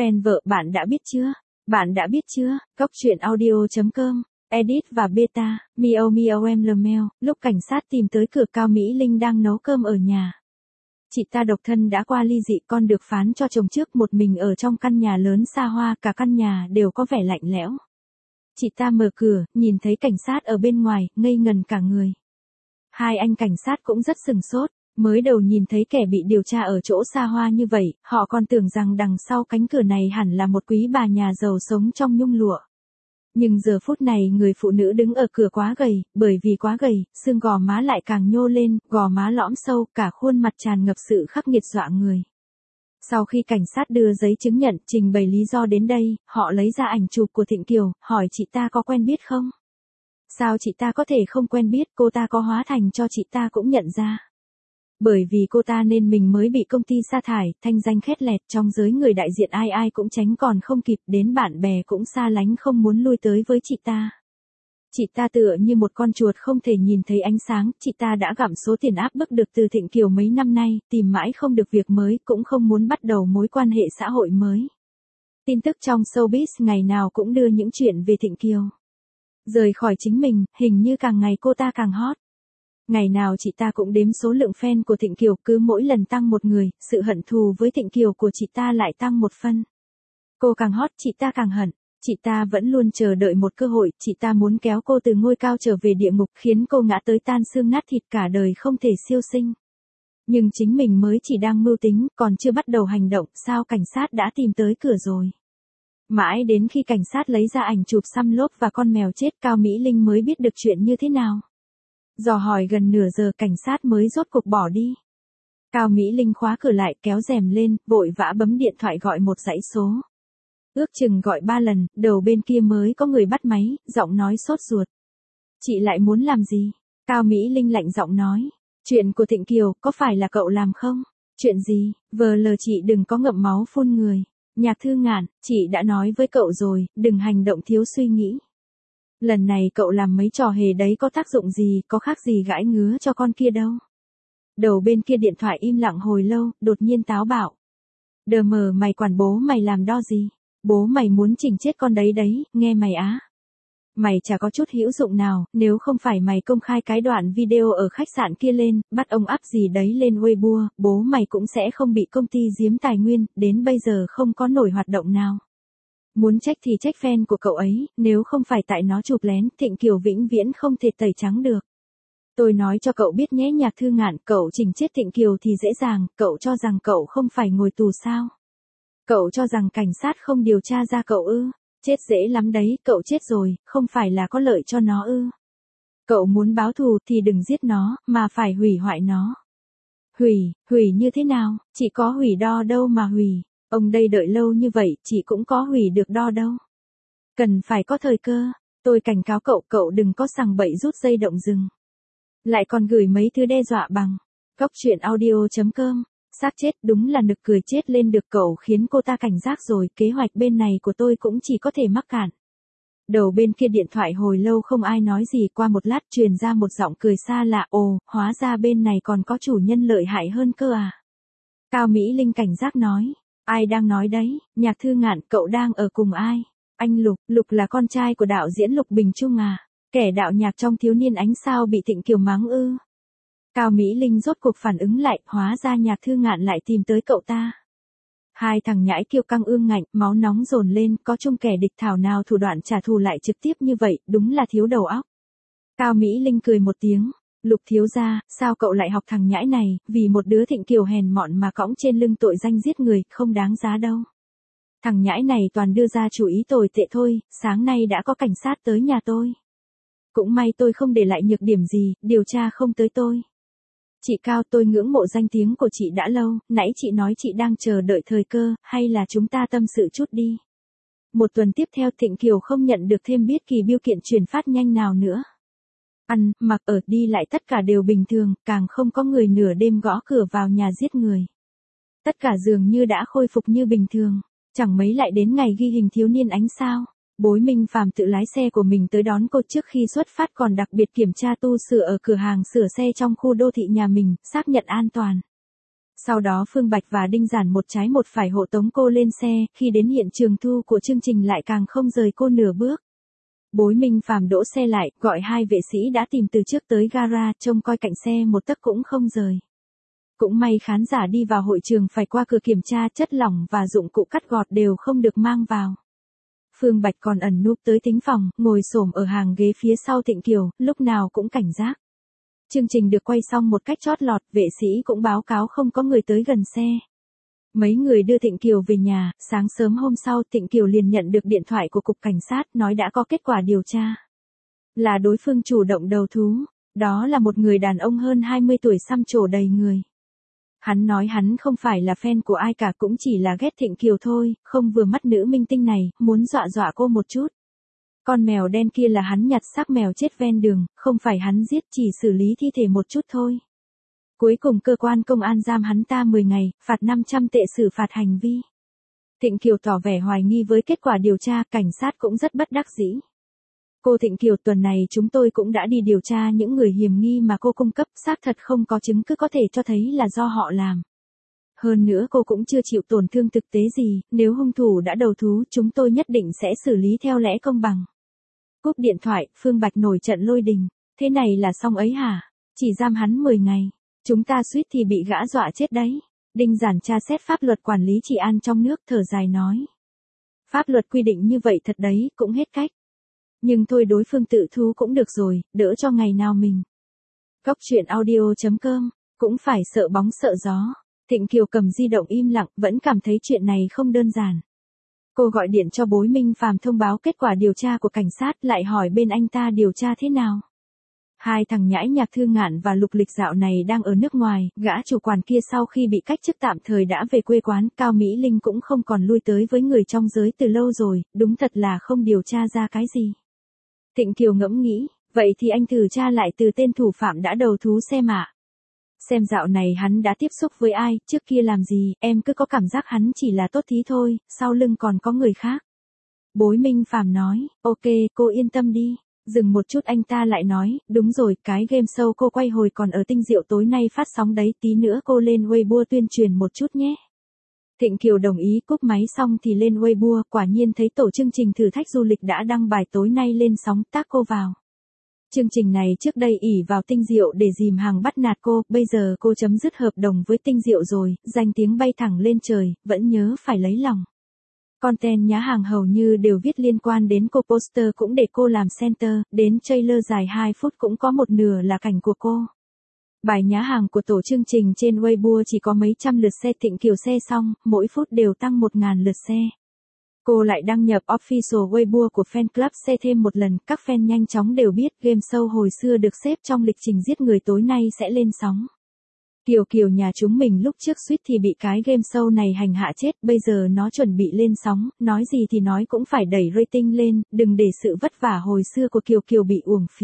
Fan vợ bạn đã biết chưa? Bạn đã biết chưa? Cóc truyện audio.com, edit và beta, Miao Miao em Lemel, lúc cảnh sát tìm tới cửa Cao Mỹ Linh đang nấu cơm ở nhà. Chị ta độc thân đã qua ly dị, con được phán cho chồng trước, một mình ở trong căn nhà lớn xa hoa, cả căn nhà đều có vẻ lạnh lẽo. Chị ta mở cửa, nhìn thấy cảnh sát ở bên ngoài, ngây ngần cả người. Hai anh cảnh sát cũng rất sừng sốt, mới đầu nhìn thấy kẻ bị điều tra ở chỗ xa hoa như vậy, họ còn tưởng rằng đằng sau cánh cửa này hẳn là một quý bà nhà giàu sống trong nhung lụa. Nhưng giờ phút này người phụ nữ đứng ở cửa quá gầy, bởi vì quá gầy, xương gò má lại càng nhô lên, gò má lõm sâu, cả khuôn mặt tràn ngập sự khắc nghiệt dọa người. Sau khi cảnh sát đưa giấy chứng nhận, trình bày lý do đến đây, họ lấy ra ảnh chụp của Thịnh Kiều, hỏi chị ta có quen biết không? Sao chị ta có thể không quen biết, cô ta có hóa thành cho chị ta cũng nhận ra. Bởi vì cô ta nên mình mới bị công ty sa thải, thanh danh khét lẹt, trong giới người đại diện ai ai cũng tránh còn không kịp, đến bạn bè cũng xa lánh không muốn lui tới với chị ta. Chị ta tựa như một con chuột không thể nhìn thấy ánh sáng, chị ta đã gặm số tiền áp bức được từ Thịnh Kiều mấy năm nay, tìm mãi không được việc mới, cũng không muốn bắt đầu mối quan hệ xã hội mới. Tin tức trong showbiz ngày nào cũng đưa những chuyện về Thịnh Kiều. Rời khỏi chính mình, hình như càng ngày cô ta càng hot. Ngày nào chị ta cũng đếm số lượng fan của Thịnh Kiều, cứ mỗi lần tăng một người, sự hận thù với Thịnh Kiều của chị ta lại tăng một phân. Cô càng hot, chị ta càng hận. Chị ta vẫn luôn chờ đợi một cơ hội, chị ta muốn kéo cô từ ngôi cao trở về địa ngục, khiến cô ngã tới tan xương nát thịt, cả đời không thể siêu sinh. Nhưng chính mình mới chỉ đang mưu tính, còn chưa bắt đầu hành động, sao cảnh sát đã tìm tới cửa rồi. Mãi đến khi cảnh sát lấy ra ảnh chụp xăm lốp và con mèo chết, Cao Mỹ Linh mới biết được chuyện như thế nào. Dò hỏi gần nửa giờ, cảnh sát mới rốt cuộc bỏ đi. Cao Mỹ Linh khóa cửa lại, kéo rèm lên, vội vã bấm điện thoại gọi một dãy số. Ước chừng gọi 3 lần, đầu bên kia mới có người bắt máy, giọng nói sốt ruột. Chị lại muốn làm gì? Cao Mỹ Linh lạnh giọng nói. Chuyện của Thịnh Kiều, có phải là cậu làm không? Chuyện gì? Vờ lờ chị đừng có ngậm máu phun người. Nhạc Thư Ngạn, chị đã nói với cậu rồi, đừng hành động thiếu suy nghĩ. Lần này cậu làm mấy trò hề đấy có tác dụng gì, có khác gì gãi ngứa cho con kia đâu. Đầu bên kia điện thoại im lặng hồi lâu, đột nhiên táo bạo. Đờ mờ, mày quản bố mày làm đo gì? Bố mày muốn chỉnh chết con đấy đấy, nghe mày á. Mày chả có chút hữu dụng nào, nếu không phải mày công khai cái đoạn video ở khách sạn kia lên, bắt ông up gì đấy lên Weibo, bố mày cũng sẽ không bị công ty giếm tài nguyên, đến bây giờ không có nổi hoạt động nào. Muốn trách thì trách fan của cậu ấy, nếu không phải tại nó chụp lén, Thịnh Kiều vĩnh viễn không thể tẩy trắng được. Tôi nói cho cậu biết nhé Nhạc Thư Ngạn, cậu chỉnh chết Thịnh Kiều thì dễ dàng, cậu cho rằng cậu không phải ngồi tù sao? Cậu cho rằng cảnh sát không điều tra ra cậu ư? Chết dễ lắm đấy, cậu chết rồi, không phải là có lợi cho nó ư? Cậu muốn báo thù thì đừng giết nó, mà phải hủy hoại nó. Hủy như thế nào? Chỉ có hủy đo đâu mà hủy. Ông đây đợi lâu như vậy, chị cũng có hủy được đo đâu. Cần phải có thời cơ. Tôi cảnh cáo cậu, cậu đừng có sằng bậy rút dây động rừng. Lại còn gửi mấy thứ đe dọa bằng. Cóc truyện audio.com. Xác chết, đúng là nực cười chết lên được, cậu khiến cô ta cảnh giác rồi, kế hoạch bên này của tôi cũng chỉ có thể mắc cạn. Đầu bên kia điện thoại hồi lâu không ai nói gì, qua một lát truyền ra một giọng cười xa lạ, ồ, hóa ra bên này còn có chủ nhân lợi hại hơn cơ à. Cao Mỹ Linh cảnh giác nói, ai đang nói đấy? Nhạc Thư Ngạn, cậu đang ở cùng ai? Anh Lục, Lục là con trai của đạo diễn Lục Bình Trung à? Kẻ đạo nhạc trong Thiếu niên ánh sao bị Thịnh Kiều mắng ư? Cao Mỹ Linh rốt cuộc phản ứng lại, hóa ra Nhạc Thư Ngạn lại tìm tới cậu ta. Hai thằng nhãi kiêu căng ương ngạnh, máu nóng dồn lên, có chung kẻ địch thảo nào thủ đoạn trả thù lại trực tiếp như vậy, đúng là thiếu đầu óc. Cao Mỹ Linh cười một tiếng, Lục thiếu gia, sao cậu lại học thằng nhãi này, vì một đứa Thịnh Kiều hèn mọn mà cõng trên lưng tội danh giết người, không đáng giá đâu. Thằng nhãi này toàn đưa ra chủ ý tồi tệ thôi, sáng nay đã có cảnh sát tới nhà tôi. Cũng may tôi không để lại nhược điểm gì, điều tra không tới tôi. Chị Cao, tôi ngưỡng mộ danh tiếng của chị đã lâu, nãy chị nói chị đang chờ đợi thời cơ, hay là chúng ta tâm sự chút đi. Một tuần tiếp theo Thịnh Kiều không nhận được thêm biết kỳ bưu kiện chuyển phát nhanh nào nữa. Ăn, mặc, ở, đi lại tất cả đều bình thường, càng không có người nửa đêm gõ cửa vào nhà giết người. Tất cả dường như đã khôi phục như bình thường, chẳng mấy lại đến ngày ghi hình Thiếu niên ánh sao. Bối Minh Phàm tự lái xe của mình tới đón cô trước khi xuất phát, còn đặc biệt kiểm tra tu sửa ở cửa hàng sửa xe trong khu đô thị nhà mình, xác nhận an toàn. Sau đó Phương Bạch và Đinh Giản một trái một phải hộ tống cô lên xe, khi đến hiện trường thu của chương trình lại càng không rời cô nửa bước. Bối Minh Phàm đỗ xe lại, gọi hai vệ sĩ đã tìm từ trước tới gara, trông coi cạnh xe một tấc cũng không rời. Cũng may khán giả đi vào hội trường phải qua cửa kiểm tra, chất lỏng và dụng cụ cắt gọt đều không được mang vào. Phương Bạch còn ẩn núp tới thính phòng, ngồi xổm ở hàng ghế phía sau Thịnh Kiều, lúc nào cũng cảnh giác. Chương trình được quay xong một cách chót lọt, vệ sĩ cũng báo cáo không có người tới gần xe. Mấy người đưa Thịnh Kiều về nhà, sáng sớm hôm sau Thịnh Kiều liền nhận được điện thoại của cục cảnh sát nói đã có kết quả điều tra. Là đối phương chủ động đầu thú, đó là một người đàn ông hơn 20 tuổi xăm trổ đầy người. Hắn nói hắn không phải là fan của ai cả, cũng chỉ là ghét Thịnh Kiều thôi, không vừa mắt nữ minh tinh này, muốn dọa dọa cô một chút. Con mèo đen kia là hắn nhặt xác mèo chết ven đường, không phải hắn giết, chỉ xử lý thi thể một chút thôi. Cuối cùng cơ quan công an giam hắn ta 10 ngày, phạt 500 tệ xử phạt hành vi. Thịnh Kiều tỏ vẻ hoài nghi với kết quả điều tra, cảnh sát cũng rất bất đắc dĩ. Cô Thịnh Kiều, tuần này chúng tôi cũng đã đi điều tra những người hiểm nghi mà cô cung cấp, xác thật không có chứng cứ có thể cho thấy là do họ làm. Hơn nữa cô cũng chưa chịu tổn thương thực tế gì, nếu hung thủ đã đầu thú chúng tôi nhất định sẽ xử lý theo lẽ công bằng. Cúp điện thoại, Phương Bạch nổi trận lôi đình, thế này là xong ấy hả? Chỉ giam hắn 10 ngày, chúng ta suýt thì bị gã dọa chết đấy. Đinh Giản tra xét pháp luật quản lý trị an trong nước, thở dài nói. Pháp luật quy định như vậy thật đấy, cũng hết cách. Nhưng thôi, đối phương tự thú cũng được rồi, đỡ cho ngày nào mình. Góc truyện audio.com, cũng phải sợ bóng sợ gió. Thịnh Kiều cầm di động im lặng, vẫn cảm thấy chuyện này không đơn giản. Cô gọi điện cho Bối Minh Phàm thông báo kết quả điều tra của cảnh sát, lại hỏi bên anh ta điều tra thế nào. Hai thằng nhãi Nhạc Thư Ngạn và Lục Lịch dạo này đang ở nước ngoài, gã chủ quản kia sau khi bị cách chức tạm thời đã về quê quán, Cao Mỹ Linh cũng không còn lui tới với người trong giới từ lâu rồi, đúng thật là không điều tra ra cái gì. Thịnh Kiều ngẫm nghĩ, vậy thì anh thử tra lại từ tên thủ phạm đã đầu thú xem ạ. Xem dạo này hắn đã tiếp xúc với ai, trước kia làm gì, em cứ có cảm giác hắn chỉ là tốt thí thôi, sau lưng còn có người khác. Bối Minh Phàm nói, ok, cô yên tâm đi. Dừng một chút anh ta lại nói, đúng rồi, cái game show cô quay hồi còn ở Tinh Diệu tối nay phát sóng đấy, tí nữa cô lên Weibo tuyên truyền một chút nhé. Thịnh Kiều đồng ý, cúp máy xong thì lên Weibo, quả nhiên thấy tổ chương trình thử thách du lịch đã đăng bài tối nay lên sóng, tác cô vào. Chương trình này trước đây ỷ vào Tinh Diệu để dìm hàng bắt nạt cô, bây giờ cô chấm dứt hợp đồng với Tinh Diệu rồi, danh tiếng bay thẳng lên trời, vẫn nhớ phải lấy lòng. Content nhá hàng hầu như đều viết liên quan đến cô, poster cũng để cô làm center, đến trailer dài 2 phút cũng có một nửa là cảnh của cô. Bài nhá hàng của tổ chương trình trên Weibo chỉ có mấy trăm lượt xe. Thịnh Kiều xe xong, mỗi phút đều tăng 1.000 lượt xe. Cô lại đăng nhập official Weibo của fan club xe thêm một lần, các fan nhanh chóng đều biết game show hồi xưa được xếp trong lịch trình giết người tối nay sẽ lên sóng. Kiều Kiều nhà chúng mình lúc trước suýt thì bị cái game show này hành hạ chết, bây giờ nó chuẩn bị lên sóng, nói gì thì nói cũng phải đẩy rating lên, đừng để sự vất vả hồi xưa của Kiều Kiều bị uổng phí.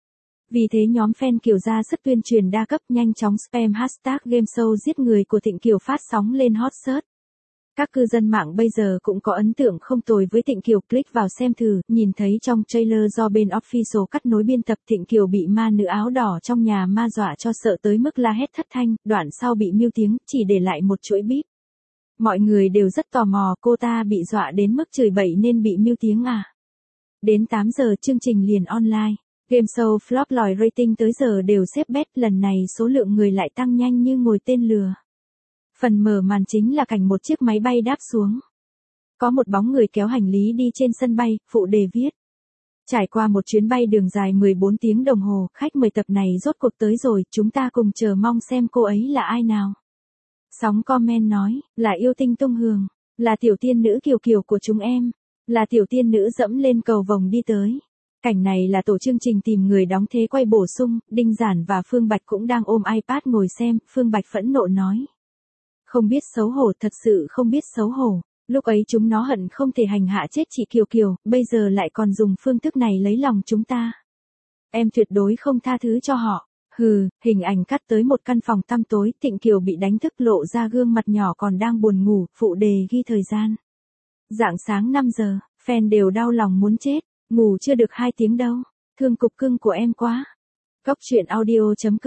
Vì thế nhóm fan Kiều ra sức tuyên truyền đa cấp, nhanh chóng spam hashtag game show giết người của Thịnh Kiều phát sóng lên hot search. Các cư dân mạng bây giờ cũng có ấn tượng không tồi với Thịnh Kiều, click vào xem thử, nhìn thấy trong trailer do bên official cắt nối biên tập, Thịnh Kiều bị ma nữ áo đỏ trong nhà ma dọa cho sợ tới mức la hét thất thanh, đoạn sau bị mute tiếng, chỉ để lại một chuỗi bíp. Mọi người đều rất tò mò, cô ta bị dọa đến mức chửi bậy nên bị mute tiếng à? Đến 8 giờ chương trình liền online. Game show flop lòi rating tới giờ đều xếp bét, lần này số lượng người lại tăng nhanh như ngồi tên lừa. Phần mở màn chính là cảnh một chiếc máy bay đáp xuống. Có một bóng người kéo hành lý đi trên sân bay, phụ đề viết. Trải qua một chuyến bay đường dài 14 tiếng đồng hồ, khách mời tập này rốt cuộc tới rồi, chúng ta cùng chờ mong xem cô ấy là ai nào. Sóng comment nói, là yêu tinh tung hương, là tiểu tiên nữ Kiều Kiều của chúng em, là tiểu tiên nữ dẫm lên cầu vồng đi tới. Cảnh này là tổ chương trình tìm người đóng thế quay bổ sung, Đinh Giản và Phương Bạch cũng đang ôm iPad ngồi xem, Phương Bạch phẫn nộ nói. Không biết xấu hổ, thật sự không biết xấu hổ, lúc ấy chúng nó hận không thể hành hạ chết chị Kiều Kiều, bây giờ lại còn dùng phương thức này lấy lòng chúng ta. Em tuyệt đối không tha thứ cho họ. Hừ, hình ảnh cắt tới một căn phòng tăm tối, Thịnh Kiều bị đánh thức lộ ra gương mặt nhỏ còn đang buồn ngủ, phụ đề ghi thời gian. Rạng sáng 5 giờ, fan đều đau lòng muốn chết, ngủ chưa được 2 tiếng đâu, thương cục cưng của em quá. Góc truyện audio.com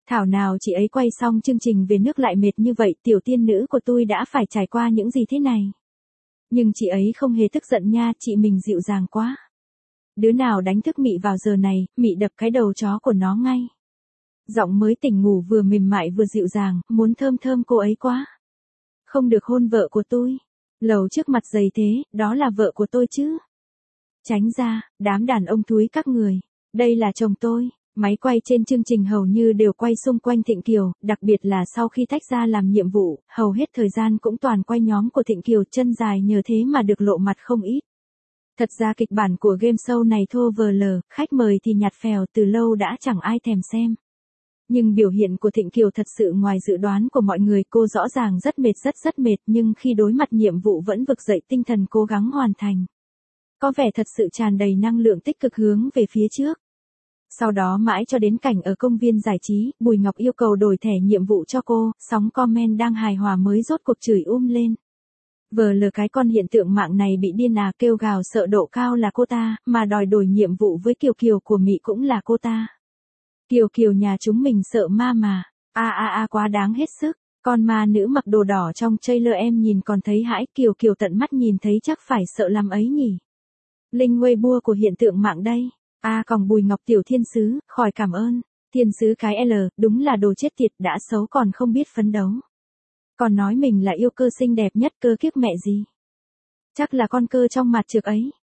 Thảo nào chị ấy quay xong chương trình về nước lại mệt như vậy, tiểu tiên nữ của tôi đã phải trải qua những gì thế này. Nhưng chị ấy không hề tức giận nha, chị mình dịu dàng quá. Đứa nào đánh thức Mị vào giờ này, Mị đập cái đầu chó của nó ngay. Giọng mới tỉnh ngủ vừa mềm mại vừa dịu dàng, muốn thơm thơm cô ấy quá. Không được hôn vợ của tôi. Lầu trước mặt dày thế, đó là vợ của tôi chứ. Tránh ra, đám đàn ông thúi các người. Đây là chồng tôi. Máy quay trên chương trình hầu như đều quay xung quanh Thịnh Kiều, đặc biệt là sau khi tách ra làm nhiệm vụ, hầu hết thời gian cũng toàn quay nhóm của Thịnh Kiều, chân dài nhờ thế mà được lộ mặt không ít. Thật ra kịch bản của game show này thô vờ lờ, khách mời thì nhạt phèo, từ lâu đã chẳng ai thèm xem. Nhưng biểu hiện của Thịnh Kiều thật sự ngoài dự đoán của mọi người, cô rõ ràng rất mệt, rất mệt, nhưng khi đối mặt nhiệm vụ vẫn vực dậy tinh thần cố gắng hoàn thành. Có vẻ thật sự tràn đầy năng lượng tích cực hướng về phía trước. Sau đó mãi cho đến cảnh ở công viên giải trí, Bùi Ngọc yêu cầu đổi thẻ nhiệm vụ cho cô, sóng comment đang hài hòa mới rốt cuộc chửi lên. Vờ lờ cái con hiện tượng mạng này bị điên à, kêu gào sợ độ cao là cô ta, mà đòi đổi nhiệm vụ với Kiều Kiều của Mị cũng là cô ta. Kiều Kiều nhà chúng mình sợ ma mà, quá đáng hết sức, con ma nữ mặc đồ đỏ trong trailer em nhìn còn thấy hãi, Kiều Kiều tận mắt nhìn thấy chắc phải sợ lắm ấy nhỉ. Linh Weibo của hiện tượng mạng đây. Còn Bùi Ngọc tiểu thiên sứ, khỏi cảm ơn. Thiên sứ cái L, đúng là đồ chết tiệt, đã xấu còn không biết phấn đấu. Còn nói mình là yêu cơ xinh đẹp nhất, cơ kiếp mẹ gì. Chắc là con cơ trong mặt trược ấy.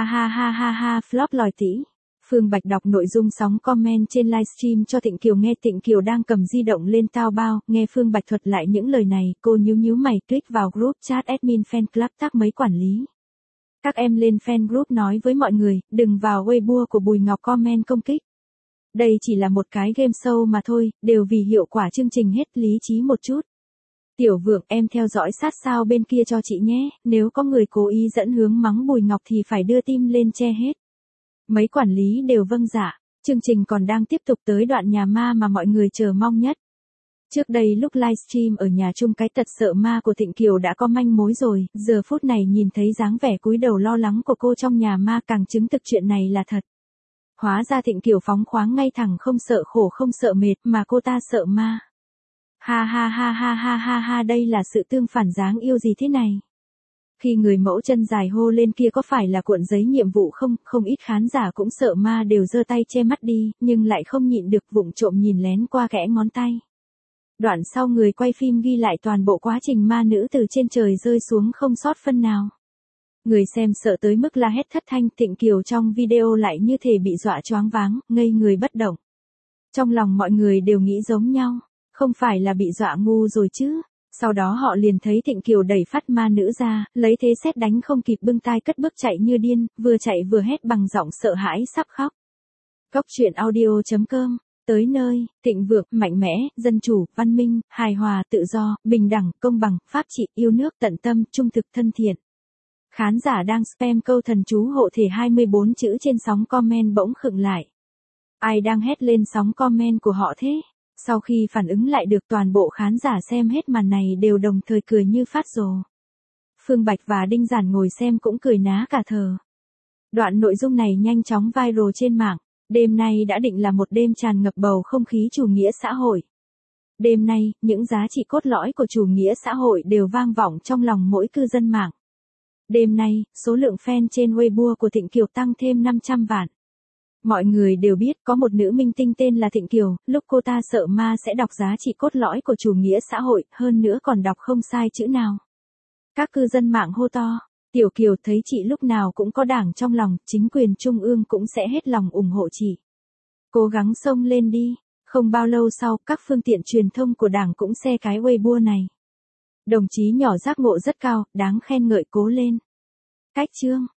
Ha, flop lòi tỉ. Phương Bạch đọc nội dung sóng comment trên livestream cho Thịnh Kiều nghe. Thịnh Kiều đang cầm di động lên tao bao, nghe Phương Bạch thuật lại những lời này, cô nhíu mày, click vào group chat admin fan club tác mấy quản lý. Các em lên fan group nói với mọi người, đừng vào Weibo của Bùi Ngọc comment công kích. Đây chỉ là một cái game show mà thôi, đều vì hiệu quả chương trình hết lý trí một chút. Tiểu Vượng, em theo dõi sát sao bên kia cho chị nhé, nếu có người cố ý dẫn hướng mắng Bùi Ngọc thì phải đưa tim lên che hết. Mấy quản lý đều vâng dạ, chương trình còn đang tiếp tục tới đoạn nhà ma mà mọi người chờ mong nhất. Trước đây lúc livestream ở nhà chung cái tật sợ ma của Thịnh Kiều đã có manh mối rồi, giờ phút này nhìn thấy dáng vẻ cúi đầu lo lắng của cô trong nhà ma càng chứng thực chuyện này là thật. Hóa ra Thịnh Kiều phóng khoáng ngay thẳng, không sợ khổ không sợ mệt, mà cô ta sợ ma. Ha, đây là sự tương phản dáng yêu gì thế này? Khi người mẫu chân dài hô lên kia có phải là cuộn giấy nhiệm vụ không, không ít khán giả cũng sợ ma đều giơ tay che mắt đi, nhưng lại không nhịn được vụng trộm nhìn lén qua kẽ ngón tay. Đoạn sau người quay phim ghi lại toàn bộ quá trình ma nữ từ trên trời rơi xuống không sót phân nào. Người xem sợ tới mức la hét thất thanh. Thịnh Kiều trong video lại như thể bị dọa choáng váng, ngây người bất động. Trong lòng mọi người đều nghĩ giống nhau, không phải là bị dọa ngu rồi chứ. Sau đó họ liền thấy Thịnh Kiều đẩy phát ma nữ ra, lấy thế sét đánh không kịp bưng tai cất bước chạy như điên, vừa chạy vừa hét bằng giọng sợ hãi sắp khóc. Góc truyện audio.com. Tới nơi, thịnh vượng, mạnh mẽ, dân chủ, văn minh, hài hòa, tự do, bình đẳng, công bằng, pháp trị, yêu nước, tận tâm, trung thực, thân thiện. Khán giả đang spam câu thần chú hộ thể 24 chữ trên sóng comment bỗng khựng lại. Ai đang hét lên sóng comment của họ thế? Sau khi phản ứng lại được, toàn bộ khán giả xem hết màn này đều đồng thời cười như phát rồ. Phương Bạch và Đinh Giản ngồi xem cũng cười ná cả thờ. Đoạn nội dung này nhanh chóng viral trên mạng. Đêm nay đã định là một đêm tràn ngập bầu không khí chủ nghĩa xã hội. Đêm nay, những giá trị cốt lõi của chủ nghĩa xã hội đều vang vọng trong lòng mỗi cư dân mạng. Đêm nay, số lượng fan trên Weibo của Thịnh Kiều tăng thêm 500 vạn. Mọi người đều biết có một nữ minh tinh tên là Thịnh Kiều, lúc cô ta sợ ma sẽ đọc giá trị cốt lõi của chủ nghĩa xã hội, hơn nữa còn đọc không sai chữ nào. Các cư dân mạng hô to, Tiểu Kiều thấy chị lúc nào cũng có đảng trong lòng, chính quyền trung ương cũng sẽ hết lòng ủng hộ chị. Cố gắng xông lên đi. Không bao lâu sau, các phương tiện truyền thông của đảng cũng share cái Weibo này. Đồng chí nhỏ giác ngộ rất cao, đáng khen ngợi, cố lên. Cách chương